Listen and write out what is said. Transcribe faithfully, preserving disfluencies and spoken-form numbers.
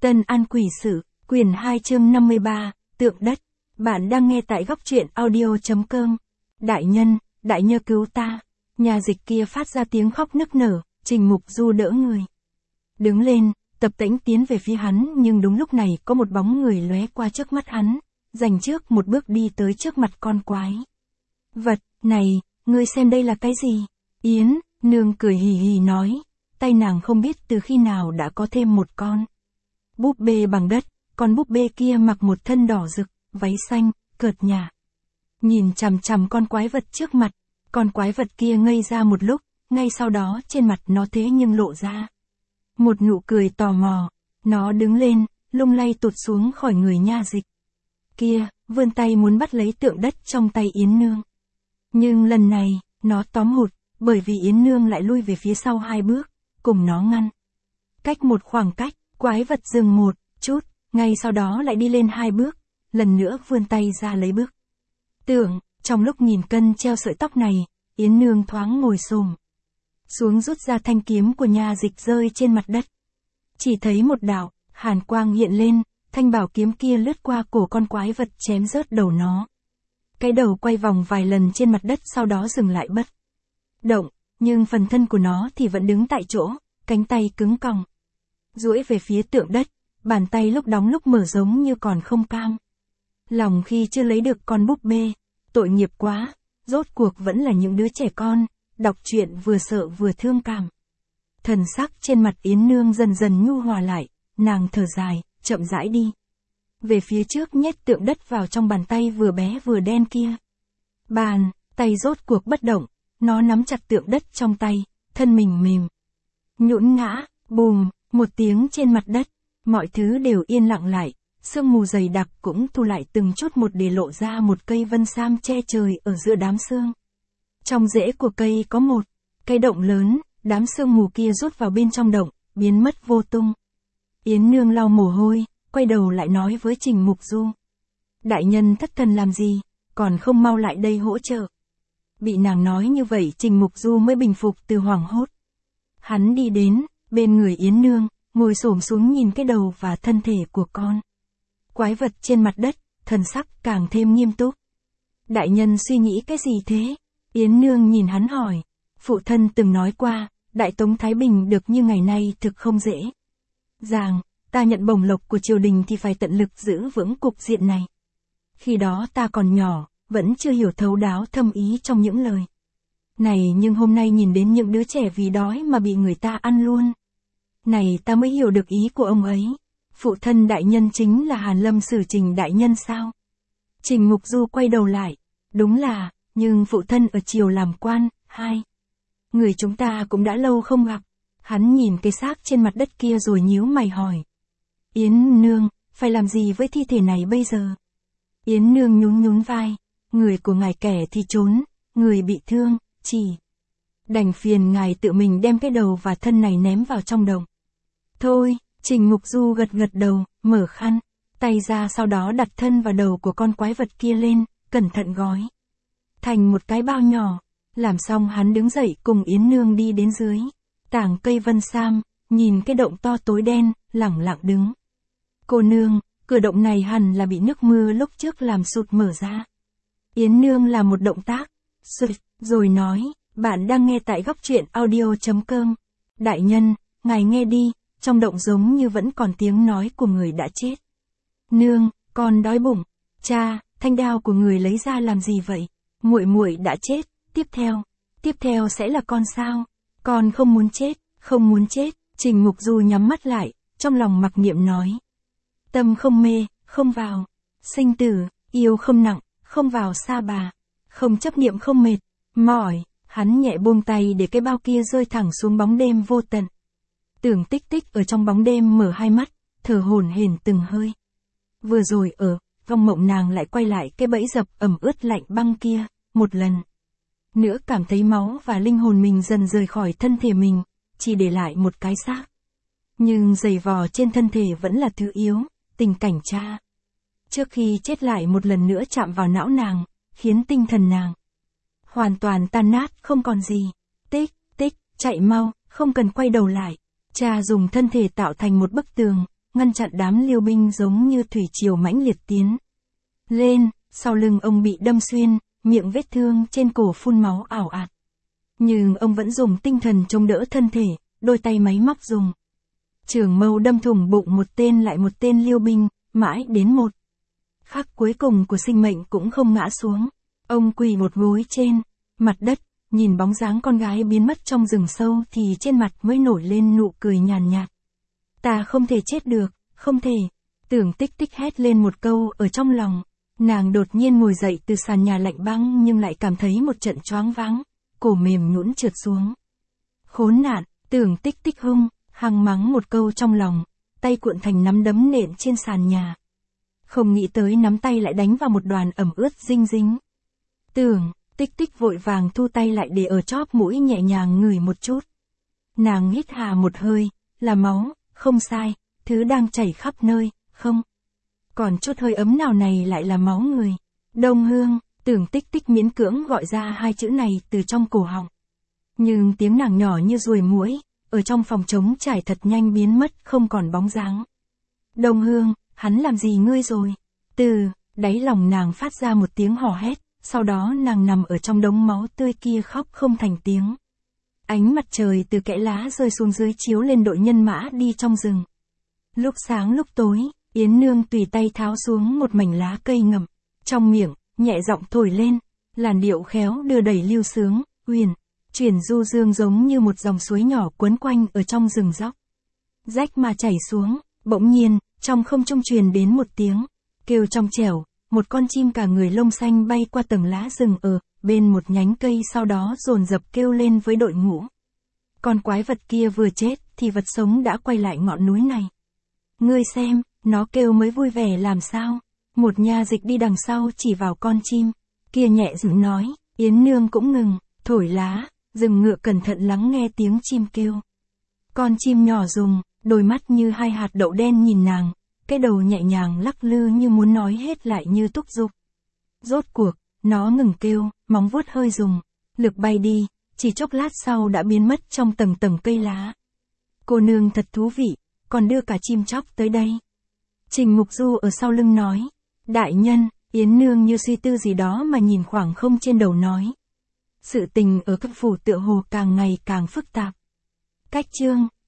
Tân An Quỷ Sự, quyển hai chương năm mươi ba, Tượng Đất. Bạn đang nghe tại góc truyện audio.com. Đại nhân, đại nhờ cứu ta. Nhà dịch kia phát ra tiếng khóc nức nở, Trình Mục Du đỡ người. Đứng lên, tập tễnh tiến về phía hắn, nhưng đúng lúc này có một bóng người lóe qua trước mắt hắn, dành trước một bước đi tới trước mặt con quái vật. Này, ngươi xem đây là cái gì? Yến Nương cười hì hì nói, tay nàng không biết từ khi nào đã có thêm một con búp bê bằng đất. Con búp bê kia mặc một thân đỏ rực, váy xanh, cợt nhả. Nhìn chằm chằm con quái vật trước mặt, con quái vật kia ngây ra một lúc, ngay sau đó trên mặt nó thế nhưng lộ ra một nụ cười tò mò. Nó đứng lên, lung lay tụt xuống khỏi người nha dịch kia, vươn tay muốn bắt lấy tượng đất trong tay Yến Nương. Nhưng lần này, nó tóm hụt, bởi vì Yến Nương lại lui về phía sau hai bước, cùng nó ngăn cách một khoảng cách. Quái vật dừng một chút, ngay sau đó lại đi lên hai bước, lần nữa vươn tay ra lấy bức tượng. Trong lúc nhìn cân treo sợi tóc này, Yến Nương thoáng ngồi xổm xuống rút ra thanh kiếm của nha dịch rơi trên mặt đất. Chỉ thấy một đạo hàn quang hiện lên, thanh bảo kiếm kia lướt qua cổ con quái vật chém rớt đầu nó. Cái đầu quay vòng vài lần trên mặt đất, sau đó dừng lại bất động, nhưng phần thân của nó thì vẫn đứng tại chỗ, cánh tay cứng còng duỗi về phía tượng đất, bàn tay lúc đóng lúc mở giống như còn không cam lòng khi chưa lấy được con búp bê. Tội nghiệp quá, rốt cuộc vẫn là những đứa trẻ con, đọc truyện vừa sợ vừa thương cảm. Thần sắc trên mặt Yến Nương dần dần nhu hòa lại, nàng thở dài, chậm rãi đi về phía trước, nhét tượng đất vào trong bàn tay vừa bé vừa đen kia. Bàn tay rốt cuộc bất động, nó nắm chặt tượng đất trong tay, thân mình mềm nhũn ngã. Bùm, một tiếng trên mặt đất, mọi thứ đều yên lặng lại, sương mù dày đặc cũng thu lại từng chút một để lộ ra một cây vân sam che trời ở giữa đám sương. Trong rễ của cây có một cái động lớn, đám sương mù kia rút vào bên trong động, biến mất vô tung. Yến Nương lau mồ hôi, quay đầu lại nói với Trình Mục Du. Đại nhân thất thần làm gì, còn không mau lại đây hỗ trợ. Bị nàng nói như vậy, Trình Mục Du mới bình phục từ hoảng hốt. Hắn đi đến bên người Yến Nương, ngồi xổm xuống nhìn cái đầu và thân thể của con quái vật trên mặt đất, thần sắc càng thêm nghiêm túc. Đại nhân suy nghĩ cái gì thế? Yến Nương nhìn hắn hỏi. Phụ thân từng nói qua, Đại Tống Thái Bình được như ngày nay thực không dễ dàng, ta nhận bổng lộc của triều đình thì phải tận lực giữ vững cục diện này. Khi đó ta còn nhỏ, vẫn chưa hiểu thấu đáo thâm ý trong những lời này, nhưng hôm nay nhìn đến những đứa trẻ vì đói mà bị người ta ăn luôn. Này ta mới hiểu được ý của ông ấy. Phụ thân đại nhân chính là Hàn Lâm Sử Trình đại nhân sao? Trình Mục Du quay đầu lại. Đúng là, nhưng phụ thân ở triều làm quan, hai người chúng ta cũng đã lâu không gặp. Hắn nhìn cái xác trên mặt đất kia rồi nhíu mày hỏi. Yến Nương, phải làm gì với thi thể này bây giờ? Yến Nương nhún nhún vai. Người của ngài kẻ thì trốn, người bị thương, chỉ đành phiền ngài tự mình đem cái đầu và thân này ném vào trong đồng. Thôi, Trình Mục Du gật gật đầu, mở khăn tay ra, sau đó đặt thân và đầu của con quái vật kia lên, cẩn thận gói thành một cái bao nhỏ. Làm xong hắn đứng dậy cùng Yến Nương đi đến dưới tảng cây vân sam, nhìn cái động to tối đen, lẳng lặng đứng. Cô nương, cửa động này hẳn là bị nước mưa lúc trước làm sụt mở ra. Yến Nương làm một động tác sụt, rồi nói, bạn đang nghe tại góc truyện audio.com. Đại nhân, ngài nghe đi, trong động giống như vẫn còn tiếng nói của người đã chết. Nương, con đói bụng. Cha, thanh đao của người lấy ra làm gì vậy? Muội muội đã chết, tiếp theo, tiếp theo sẽ là con sao? Con không muốn chết, không muốn chết. Trình Mục Du nhắm mắt lại, trong lòng mặc niệm nói. Tâm không mê, không vào sinh tử, yêu không nặng, không vào sa bà, không chấp niệm không mệt, mỏi. Hắn nhẹ buông tay để cái bao kia rơi thẳng xuống bóng đêm vô tận. Tưởng Tích Tích ở trong bóng đêm mở hai mắt, thở hổn hển từng hơi. Vừa rồi ở vong mộng nàng lại quay lại cái bẫy dập ẩm ướt lạnh băng kia, một lần nữa cảm thấy máu và linh hồn mình dần rời khỏi thân thể mình, chỉ để lại một cái xác. Nhưng giày vò trên thân thể vẫn là thứ yếu, tình cảnh cha trước khi chết lại một lần nữa chạm vào não nàng, khiến tinh thần nàng hoàn toàn tan nát không còn gì. Tích, tích, chạy mau, không cần quay đầu lại. Cha dùng thân thể tạo thành một bức tường, ngăn chặn đám liêu binh giống như thủy triều mãnh liệt tiến lên, sau lưng ông bị đâm xuyên, miệng vết thương trên cổ phun máu ảo ạt. Nhưng ông vẫn dùng tinh thần chống đỡ thân thể, đôi tay máy móc dùng trường mâu đâm thủng bụng một tên lại một tên liêu binh, mãi đến một khắc cuối cùng của sinh mệnh cũng không ngã xuống. Ông quỳ một gối trên mặt đất, nhìn bóng dáng con gái biến mất trong rừng sâu thì trên mặt mới nổi lên nụ cười nhàn nhạt. Ta không thể chết được, không thể. Tưởng Tích Tích hét lên một câu ở trong lòng. Nàng đột nhiên ngồi dậy từ sàn nhà lạnh băng nhưng lại cảm thấy một trận choáng váng, cổ mềm nhũn trượt xuống. Khốn nạn, Tưởng Tích Tích hung hăng mắng một câu trong lòng, tay cuộn thành nắm đấm nện trên sàn nhà. Không nghĩ tới nắm tay lại đánh vào một đoàn ẩm ướt dinh dính. Tưởng Tích Tích vội vàng thu tay lại để ở chóp mũi nhẹ nhàng ngửi một chút. Nàng hít hà một hơi, là máu, không sai, thứ đang chảy khắp nơi, không. Còn chút hơi ấm nào này lại là máu người. Đông Hương, Tưởng Tích Tích miễn cưỡng gọi ra hai chữ này từ trong cổ họng. Nhưng tiếng nàng nhỏ như ruồi muỗi, ở trong phòng trống trải thật nhanh biến mất không còn bóng dáng. Đông Hương, hắn làm gì ngươi rồi? Từ đáy lòng nàng phát ra một tiếng hò hét, sau đó nàng nằm ở trong đống máu tươi kia khóc không thành tiếng. Ánh mặt trời từ kẽ lá rơi xuống dưới chiếu lên đội nhân mã đi trong rừng. Lúc sáng lúc tối, Yến Nương tùy tay tháo xuống một mảnh lá cây ngậm, trong miệng, nhẹ giọng thổi lên, làn điệu khéo đưa đẩy lưu sướng, huyền, chuyển du dương giống như một dòng suối nhỏ quấn quanh ở trong rừng dốc. Rách mà chảy xuống, bỗng nhiên, trong không trung truyền đến một tiếng kêu trong trẻo, một con chim cả người lông xanh bay qua tầng lá rừng ở bên một nhánh cây sau đó dồn dập kêu lên với đội ngũ. Con quái vật kia vừa chết thì vật sống đã quay lại ngọn núi này. Ngươi xem, nó kêu mới vui vẻ làm sao? Một nha dịch đi đằng sau chỉ vào con chim kia nhẹ giọng nói. Yến Nương cũng ngừng thổi lá, dừng ngựa cẩn thận lắng nghe tiếng chim kêu. Con chim nhỏ rùng, đôi mắt như hai hạt đậu đen nhìn nàng, cái đầu nhẹ nhàng lắc lư như muốn nói hết lại như thúc giục. Rốt cuộc, nó ngừng kêu, móng vuốt hơi rùng, lực bay đi, chỉ chốc lát sau đã biến mất trong tầng tầng cây lá. Cô nương thật thú vị, còn đưa cả chim chóc tới đây. Trình Mục Du ở sau lưng nói. Đại nhân, Yến Nương như suy tư gì đó mà nhìn khoảng không trên đầu nói. Sự tình ở cấp phủ tựa hồ càng ngày càng phức tạp. Cách chương